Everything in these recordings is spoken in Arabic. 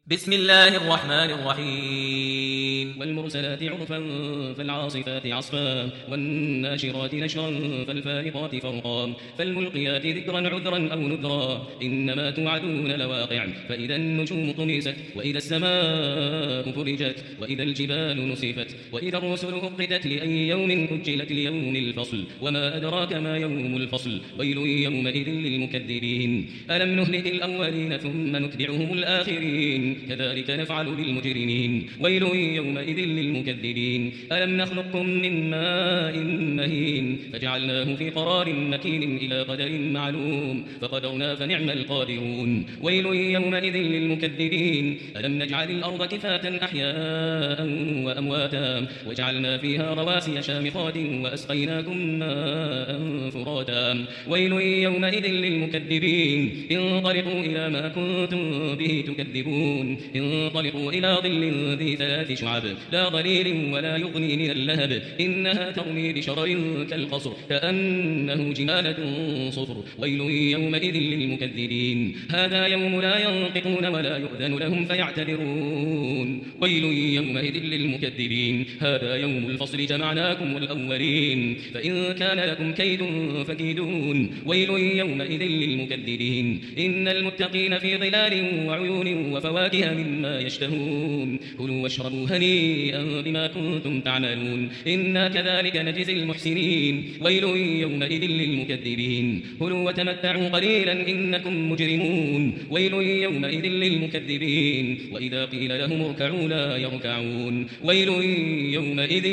بسم الله الرحمن الرحيم والمرسلات عرفا فالعاصفات عصفا والناشرات نشرا فالفارقات فرقا فالملقيات ذكرا عذرا أو نذرا إنما توعدون لواقع فإذا النجوم طمست وإذا السماء فرجت وإذا الجبال نسفت وإذا الرسل أقتت لأي يوم أجلت ليوم الفصل وما أدراك ما يوم الفصل ويل يومئذ للمكذبين ألم نهلك الأولين ثم نتبعهم الآخرين كذلك نفعل بالمجرمين ويل يومئذ للمكذبين ألم نخلقكم من ماء مهين فجعلناه في قرار مكين إلى قدر معلوم فقدرنا فنعم القادرون ويل يومئذ للمكذبين ألم نجعل الأرض كفاة أحياء وأمواتا وجعلنا فيها رواسي شامخات وأسقيناكم ماء فراتا ويل يومئذ للمكذبين انطلقوا إلى ما كنتم به تكذبون انطلقوا إلى ظل ذي 3 شعب لا ظليل ولا يغني من اللهب إنها ترمي بشرر كالقصر كأنه جمالة صفر ويل يومئذ للمكذبين هذا يوم لا ينطقون ولا يؤذن لهم فيعتذرون ويل يومئذ للمكذبين هذا يوم الفصل جمعناكم والأولين فإن كان لكم كيد فكيدون ويل يومئذ للمكذبين إن المتقين في ظلال وعيون وفواكه مما يشتهون كلوا واشربوا هنيئا بما كنتم تعملون إنا كذلك نجزي المحسنين ويل يومئذ للمكذبين كلوا وتمتعوا قليلا إنكم مجرمون ويل يومئذ للمكذبين وإذا قيل لهم اركعوا لا يركعون ويل يومئذ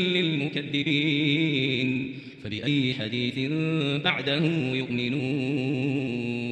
للمكذبين فبأي حديث بعده يؤمنون